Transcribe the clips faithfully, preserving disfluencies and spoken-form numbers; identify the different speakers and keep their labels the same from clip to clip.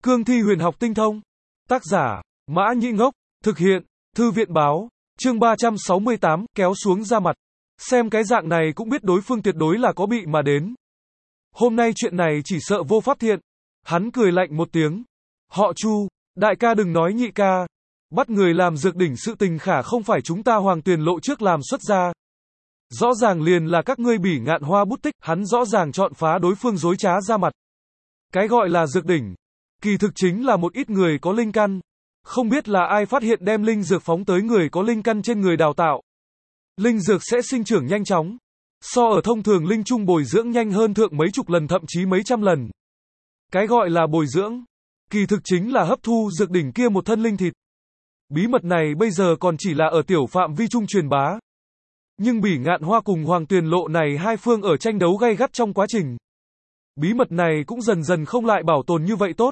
Speaker 1: Cương thi huyền học tinh thông. Tác giả, Mã Nhĩ Ngốc. Thực hiện, Thư viện báo. Chương ba trăm sáu mươi tám, kéo xuống da mặt. Xem cái dạng này cũng biết đối phương tuyệt đối là có bị mà đến. Hôm nay chuyện này chỉ sợ vô pháp thiện. Hắn cười lạnh một tiếng. Họ Chu, đại ca đừng nói nhị ca. Bắt người làm dược đỉnh sự tình khả không phải chúng ta Hoàng Tuyền Lộ trước làm xuất ra. Rõ ràng liền là các ngươi Bỉ Ngạn Hoa bút tích, hắn rõ ràng chọn phá đối phương dối trá ra mặt. Cái gọi là dược đỉnh, kỳ thực chính là một ít người có linh căn. Không biết là ai phát hiện đem linh dược phóng tới người có linh căn trên người đào tạo. Linh dược sẽ sinh trưởng nhanh chóng. So ở thông thường linh trung bồi dưỡng nhanh hơn thượng mấy chục lần thậm chí mấy trăm lần. Cái gọi là bồi dưỡng, kỳ thực chính là hấp thu dược đỉnh kia một thân linh thịt. Bí mật này bây giờ còn chỉ là ở tiểu phạm vi trung truyền bá. Nhưng Bỉ Ngạn Hoa cùng Hoàng Tuyền Lộ này hai phương ở tranh đấu gay gắt trong quá trình. Bí mật này cũng dần dần không lại bảo tồn như vậy tốt.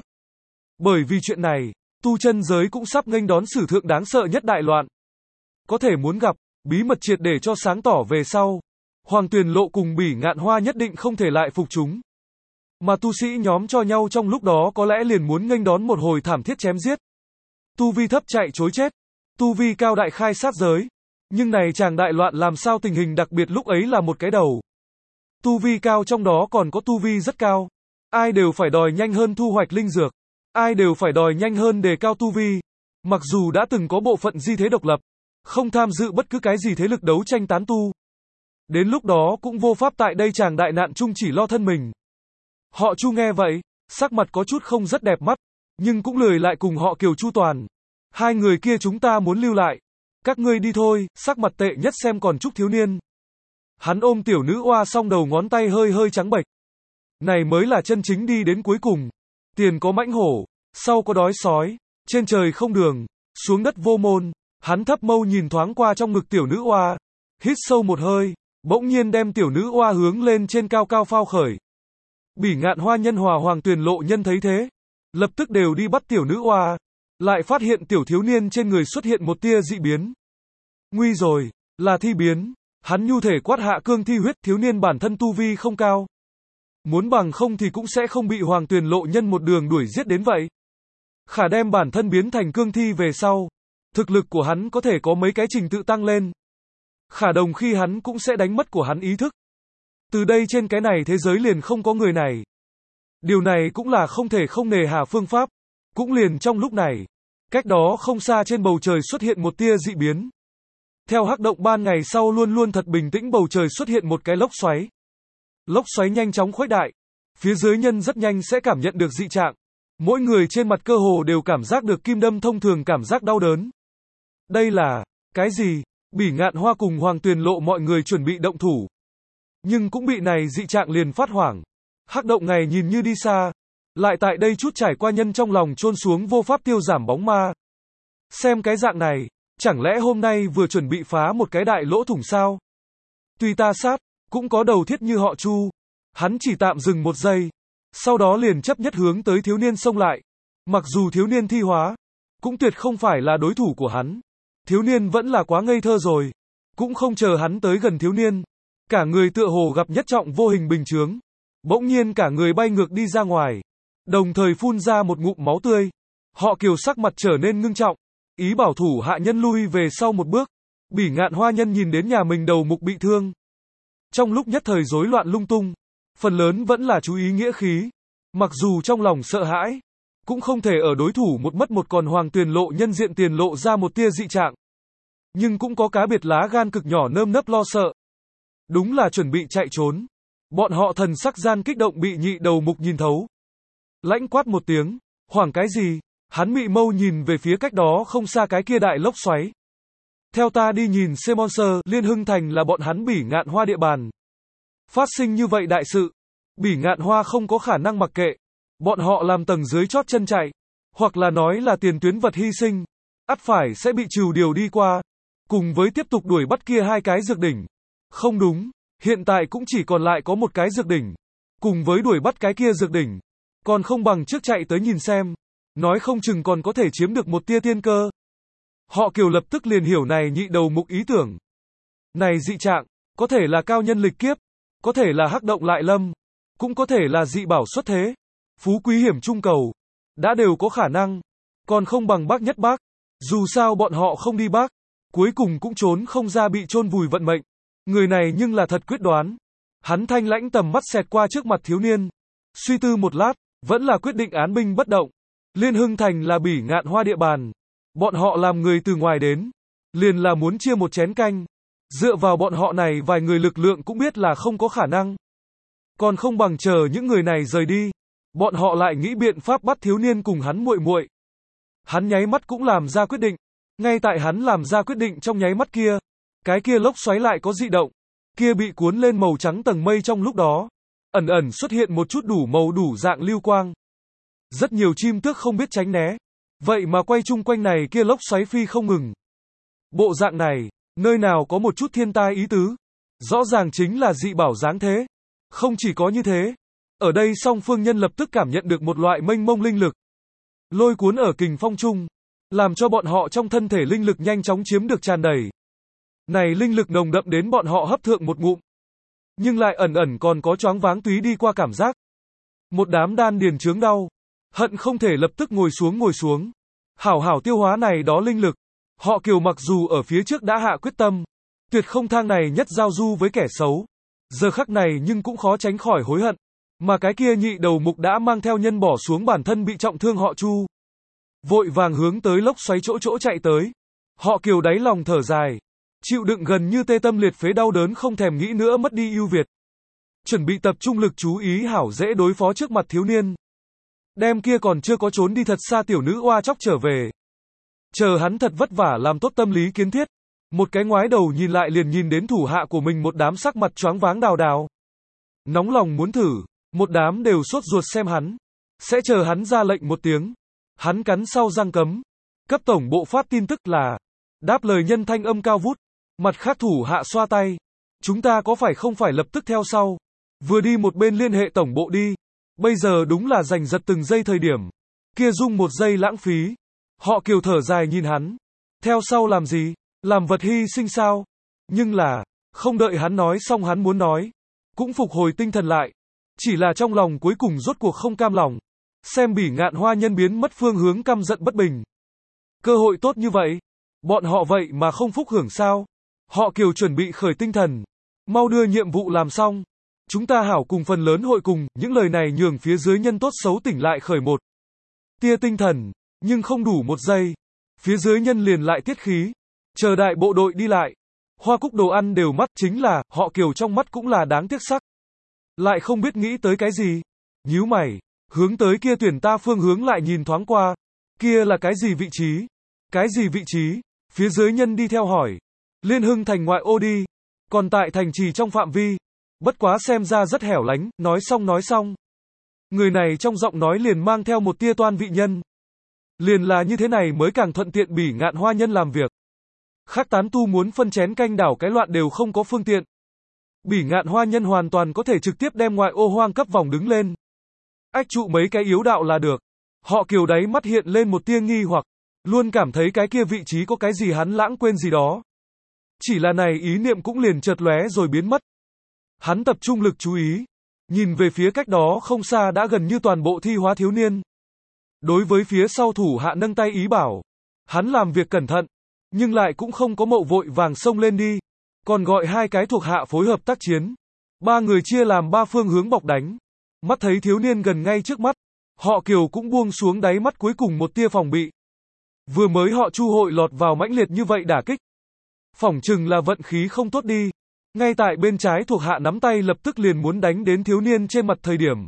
Speaker 1: Bởi vì chuyện này, tu chân giới cũng sắp nghênh đón sử thượng đáng sợ nhất đại loạn. Có thể muốn gặp, bí mật triệt để cho sáng tỏ về sau. Hoàng Tuyền Lộ cùng Bỉ Ngạn Hoa nhất định không thể lại phục chúng. Mà tu sĩ nhóm cho nhau trong lúc đó có lẽ liền muốn nghênh đón một hồi thảm thiết chém giết. Tu vi thấp chạy chối chết. Tu vi cao đại khai sát giới. Nhưng này chàng đại loạn làm sao tình hình đặc biệt lúc ấy là một cái đầu. Tu vi cao trong đó còn có tu vi rất cao. Ai đều phải đòi nhanh hơn thu hoạch linh dược. Ai đều phải đòi nhanh hơn đề cao tu vi. Mặc dù đã từng có bộ phận di thế độc lập. Không tham dự bất cứ cái gì thế lực đấu tranh tán tu. Đến lúc đó cũng vô pháp tại đây chàng đại nạn chung chỉ lo thân mình. Họ Chu nghe vậy, sắc mặt có chút không rất đẹp mắt. Nhưng cũng lười lại cùng họ Kiều chu toàn. Hai người kia chúng ta muốn lưu lại. Các ngươi đi thôi, sắc mặt tệ nhất xem còn Trúc thiếu niên. Hắn ôm tiểu nữ oa song đầu ngón tay hơi hơi trắng bệch. Này mới là chân chính đi đến cuối cùng. Tiền có mãnh hổ, sau có đói sói, trên trời không đường, xuống đất vô môn. Hắn thấp mâu nhìn thoáng qua trong ngực tiểu nữ oa, hít sâu một hơi, bỗng nhiên đem tiểu nữ oa hướng lên trên cao cao phao khởi. Bỉ Ngạn Hoa nhân hòa Hoàng Tuyền Lộ nhân thấy thế, lập tức đều đi bắt tiểu nữ oa, lại phát hiện tiểu thiếu niên trên người xuất hiện một tia dị biến. Nguy rồi, là thi biến. Hắn nhu thể quát hạ cương thi huyết, thiếu niên bản thân tu vi không cao. Muốn bằng không thì cũng sẽ không bị Hoàng Tuyền Lộ nhân một đường đuổi giết đến vậy. Khả đem bản thân biến thành cương thi về sau, thực lực của hắn có thể có mấy cái trình tự tăng lên. Khả đồng khi hắn cũng sẽ đánh mất của hắn ý thức. Từ đây trên cái này thế giới liền không có người này. Điều này cũng là không thể không nề hà phương pháp. Cũng liền trong lúc này, cách đó không xa trên bầu trời xuất hiện một tia dị biến. Theo hắc động ban ngày sau luôn luôn thật bình tĩnh bầu trời xuất hiện một cái lốc xoáy. Lốc xoáy nhanh chóng khuếch đại. Phía dưới nhân rất nhanh sẽ cảm nhận được dị trạng. Mỗi người trên mặt cơ hồ đều cảm giác được kim đâm thông thường cảm giác đau đớn. Đây là, cái gì? Bỉ Ngạn Hoa cùng Hoàng Tuyền Lộ mọi người chuẩn bị động thủ. Nhưng cũng bị này dị trạng liền phát hoảng. Hắc động ngày nhìn như đi xa. Lại tại đây chút trải qua nhân trong lòng chôn xuống vô pháp tiêu giảm bóng ma. Xem cái dạng này, chẳng lẽ hôm nay vừa chuẩn bị phá một cái đại lỗ thủng sao? Tuy ta sát, cũng có đầu thiết như họ Chu. Hắn chỉ tạm dừng một giây. Sau đó liền chấp nhất hướng tới thiếu niên xông lại. Mặc dù thiếu niên thi hóa, cũng tuyệt không phải là đối thủ của hắn. Thiếu niên vẫn là quá ngây thơ rồi. Cũng không chờ hắn tới gần thiếu niên. Cả người tựa hồ gặp nhất trọng vô hình bình chướng. Bỗng nhiên cả người bay ngược đi ra ngoài. Đồng thời phun ra một ngụm máu tươi. Họ Kiều sắc mặt trở nên ngưng trọng. Ý bảo thủ hạ nhân lui về sau một bước. Bỉ Ngạn Hoa nhân nhìn đến nhà mình đầu mục bị thương. Trong lúc nhất thời rối loạn lung tung. Phần lớn vẫn là chú ý nghĩa khí. Mặc dù trong lòng sợ hãi. Cũng không thể ở đối thủ một mất một còn Hoàng Tuyền Lộ nhân diện tiền lộ ra một tia dị trạng. Nhưng cũng có cá biệt lá gan cực nhỏ nơm nớp lo sợ. Đúng là chuẩn bị chạy trốn. Bọn họ thần sắc gian kích động bị nhị đầu mục nhìn thấu. Lãnh quát một tiếng, hoảng cái gì? Hắn mị mâu nhìn về phía cách đó không xa cái kia đại lốc xoáy. Theo ta đi nhìn xem Monster, Liên Hưng Thành là bọn hắn Bỉ Ngạn Hoa địa bàn. Phát sinh như vậy đại sự, Bỉ Ngạn Hoa không có khả năng mặc kệ. Bọn họ làm tầng dưới chót chân chạy, hoặc là nói là tiền tuyến vật hy sinh, ắt phải sẽ bị trừ điều đi qua, cùng với tiếp tục đuổi bắt kia hai cái dược đỉnh. Không đúng, hiện tại cũng chỉ còn lại có một cái dược đỉnh, cùng với đuổi bắt cái kia dược đỉnh, còn không bằng trước chạy tới nhìn xem, nói không chừng còn có thể chiếm được một tia tiên cơ. Họ Kiều lập tức liền hiểu này nhị đầu mục ý tưởng. Này dị trạng, có thể là cao nhân lịch kiếp, có thể là hắc động lại lâm, cũng có thể là dị bảo xuất thế, phú quý hiểm trung cầu. đã đều có khả năng, còn không bằng bác nhất bác. Dù sao bọn họ không đi bác, cuối cùng cũng trốn không ra bị chôn vùi vận mệnh. Người này nhưng là thật quyết đoán. Hắn thanh lãnh tầm mắt xẹt qua trước mặt thiếu niên. Suy tư một lát, vẫn là quyết định án binh bất động. Liên Hưng Thành là Bỉ Ngạn Hoa địa bàn. Bọn họ làm người từ ngoài đến, liền là muốn chia một chén canh. Dựa vào bọn họ này vài người lực lượng cũng biết là không có khả năng. Còn không bằng chờ những người này rời đi. Bọn họ lại nghĩ biện pháp bắt thiếu niên cùng hắn muội muội. Hắn nháy mắt cũng làm ra quyết định. Ngay tại hắn làm ra quyết định trong nháy mắt kia, cái kia lốc xoáy lại có dị động. Kia bị cuốn lên màu trắng tầng mây trong lúc đó, ẩn ẩn xuất hiện một chút đủ màu đủ dạng lưu quang. Rất nhiều chim tước không biết tránh né, vậy mà quay chung quanh này kia lốc xoáy phi không ngừng. Bộ dạng này, nơi nào có một chút thiên tai ý tứ, rõ ràng chính là dị bảo dáng thế. Không chỉ có như thế, ở đây song phương nhân lập tức cảm nhận được một loại mênh mông linh lực, lôi cuốn ở kình phong trung, làm cho bọn họ trong thân thể linh lực nhanh chóng chiếm được tràn đầy. Này linh lực nồng đậm đến bọn họ hấp thượng một ngụm, nhưng lại ẩn ẩn còn có choáng váng túy đi qua cảm giác. Một đám đan điền chướng đau, hận không thể lập tức ngồi xuống ngồi xuống, hảo hảo tiêu hóa này đó linh lực. Họ Kiều mặc dù ở phía trước đã hạ quyết tâm, tuyệt không thang này nhất giao du với kẻ xấu, giờ khắc này nhưng cũng khó tránh khỏi hối hận. Mà cái kia nhị đầu mục đã mang theo nhân bỏ xuống bản thân bị trọng thương họ Chu, vội vàng hướng tới lốc xoáy chỗ chỗ chạy tới. Họ Kiều đáy lòng thở dài, chịu đựng gần như tê tâm liệt phế đau đớn không thèm nghĩ nữa mất đi ưu việt. Chuẩn bị tập trung lực chú ý hảo dễ đối phó trước mặt thiếu niên. Đem kia còn chưa có trốn đi thật xa tiểu nữ oa chóc trở về. Chờ hắn thật vất vả làm tốt tâm lý kiến thiết. Một cái ngoái đầu nhìn lại liền nhìn đến thủ hạ của mình một đám sắc mặt choáng váng đào đào. Nóng lòng muốn thử, một đám đều sốt ruột xem hắn. Sẽ chờ hắn ra lệnh một tiếng. Hắn cắn sau răng cấm. Cấp tổng bộ phát tin tức là, đáp lời nhân thanh âm cao vút. Mặt khác thủ hạ xoa tay. Chúng ta có phải không phải lập tức theo sau. Vừa đi một bên liên hệ tổng bộ đi. Bây giờ đúng là giành giật từng giây thời điểm. Kia dung một giây lãng phí. Họ Kiều thở dài nhìn hắn. Theo sau làm gì? Làm vật hy sinh sao? Nhưng là, không đợi hắn nói xong hắn muốn nói. Cũng phục hồi tinh thần lại. Chỉ là trong lòng cuối cùng rốt cuộc không cam lòng. Xem Bỉ Ngạn Hoa nhân biến mất phương hướng căm giận bất bình. Cơ hội tốt như vậy. Bọn họ vậy mà không phúc hưởng sao? Họ Kiều chuẩn bị khởi tinh thần. Mau đưa nhiệm vụ làm xong. Chúng ta hảo cùng phần lớn hội cùng, những lời này nhường phía dưới nhân tốt xấu tỉnh lại khởi một tia tinh thần, nhưng không đủ một giây. Phía dưới nhân liền lại tiết khí. Chờ đại bộ đội đi lại. Hoa cúc đồ ăn đều mắt chính là, họ Kiều trong mắt cũng là đáng tiếc sắc. Lại không biết nghĩ tới cái gì. Nhíu mày, hướng tới kia tuyển ta phương hướng lại nhìn thoáng qua. Kia là cái gì vị trí? Cái gì vị trí? Phía dưới nhân đi theo hỏi. Liên Hưng Thành ngoại ô đi. Còn tại thành trì trong phạm vi. Bất quá xem ra rất hẻo lánh, nói xong nói xong. Người này trong giọng nói liền mang theo một tia toan vị nhân. Liền là như thế này mới càng thuận tiện Bỉ Ngạn Hoa nhân làm việc. Khác tán tu muốn phân chén canh đảo cái loạn đều không có phương tiện. Bỉ Ngạn Hoa nhân hoàn toàn có thể trực tiếp đem ngoại ô hoang cấp vòng đứng lên. Ách trụ mấy cái yếu đạo là được. Họ Kiều đáy mắt hiện lên một tia nghi hoặc. Luôn cảm thấy cái kia vị trí có cái gì hắn lãng quên gì đó. Chỉ là này ý niệm cũng liền chợt lóe rồi biến mất. Hắn tập trung lực chú ý. Nhìn về phía cách đó không xa đã gần như toàn bộ thi hóa thiếu niên. Đối với phía sau thủ hạ nâng tay ý bảo. Hắn làm việc cẩn thận. Nhưng lại cũng không có mậu vội vàng xông lên đi. Còn gọi hai cái thuộc hạ phối hợp tác chiến. Ba người chia làm ba phương hướng bọc đánh. Mắt thấy thiếu niên gần ngay trước mắt. Họ Kiều cũng buông xuống đáy mắt cuối cùng một tia phòng bị. Vừa mới họ Chu hội lọt vào mãnh liệt như vậy đả kích. Phỏng chừng là vận khí không tốt đi. Ngay tại bên trái thuộc hạ nắm tay lập tức liền muốn đánh đến thiếu niên trên mặt thời điểm.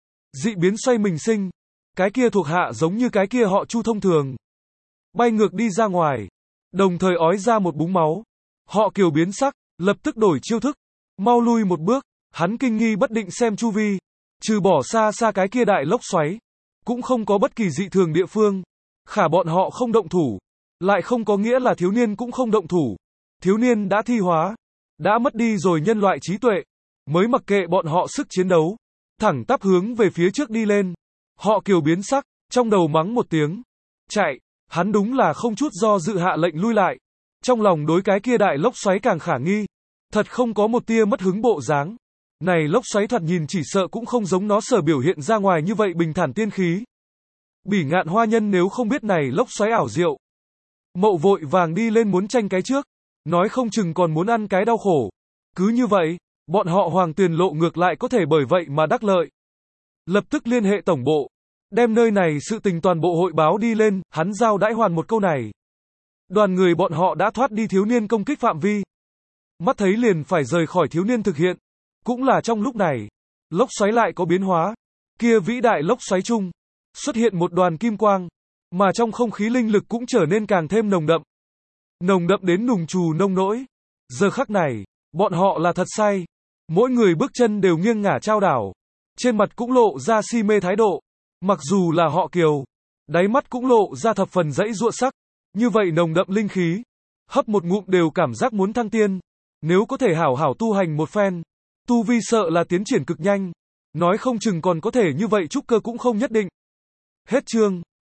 Speaker 1: Dị biến xoay mình sinh. Cái kia thuộc hạ giống như cái kia họ Chu thông thường. Bay ngược đi ra ngoài. Đồng thời ói ra một búng máu. Họ Kiều biến sắc, lập tức đổi chiêu thức. Mau lui một bước, hắn kinh nghi bất định xem chu vi. Trừ bỏ xa xa cái kia đại lốc xoáy. Cũng không có bất kỳ dị thường địa phương. Khả bọn họ không động thủ. Lại không có nghĩa là thiếu niên cũng không động thủ. Thiếu niên đã thi hóa. Đã mất đi rồi nhân loại trí tuệ. Mới mặc kệ bọn họ sức chiến đấu. Thẳng tắp hướng về phía trước đi lên. Họ Kiều biến sắc, trong đầu mắng một tiếng. Chạy, hắn đúng là không chút do dự hạ lệnh lui lại. Trong lòng đối cái kia đại lốc xoáy càng khả nghi. Thật không có một tia mất hứng bộ dáng. Này lốc xoáy thoạt nhìn chỉ sợ cũng không giống nó sở biểu hiện ra ngoài như vậy bình thản tiên khí. Bỉ Ngạn Hoa Nhân nếu không biết này lốc xoáy ảo diệu. Mậu vội vàng đi lên muốn tranh cái trước, nói không chừng còn muốn ăn cái đau khổ. Cứ như vậy, bọn họ Hoàng Tuyền Lộ ngược lại có thể bởi vậy mà đắc lợi. Lập tức liên hệ tổng bộ, đem nơi này sự tình toàn bộ hội báo đi lên, hắn giao đãi Hoàn một câu này. Đoàn người bọn họ đã thoát đi thiếu niên công kích phạm vi. Mắt thấy liền phải rời khỏi thiếu niên thực hiện. Cũng là trong lúc này, lốc xoáy lại có biến hóa. Kia vĩ đại lốc xoáy chung, xuất hiện một đoàn kim quang, mà trong không khí linh lực cũng trở nên càng thêm nồng đậm. Nồng đậm đến nùng trù nông nỗi. Giờ khắc này, bọn họ là thật say. Mỗi người bước chân đều nghiêng ngả trao đảo. Trên mặt cũng lộ ra si mê thái độ. Mặc dù là họ Kiều, đáy mắt cũng lộ ra thập phần dãy dụa sắc. Như vậy nồng đậm linh khí, hấp một ngụm đều cảm giác muốn thăng tiên. Nếu có thể hảo hảo tu hành một phen, tu vi sợ là tiến triển cực nhanh. Nói không chừng còn có thể như vậy trúc cơ cũng không nhất định. Hết chương.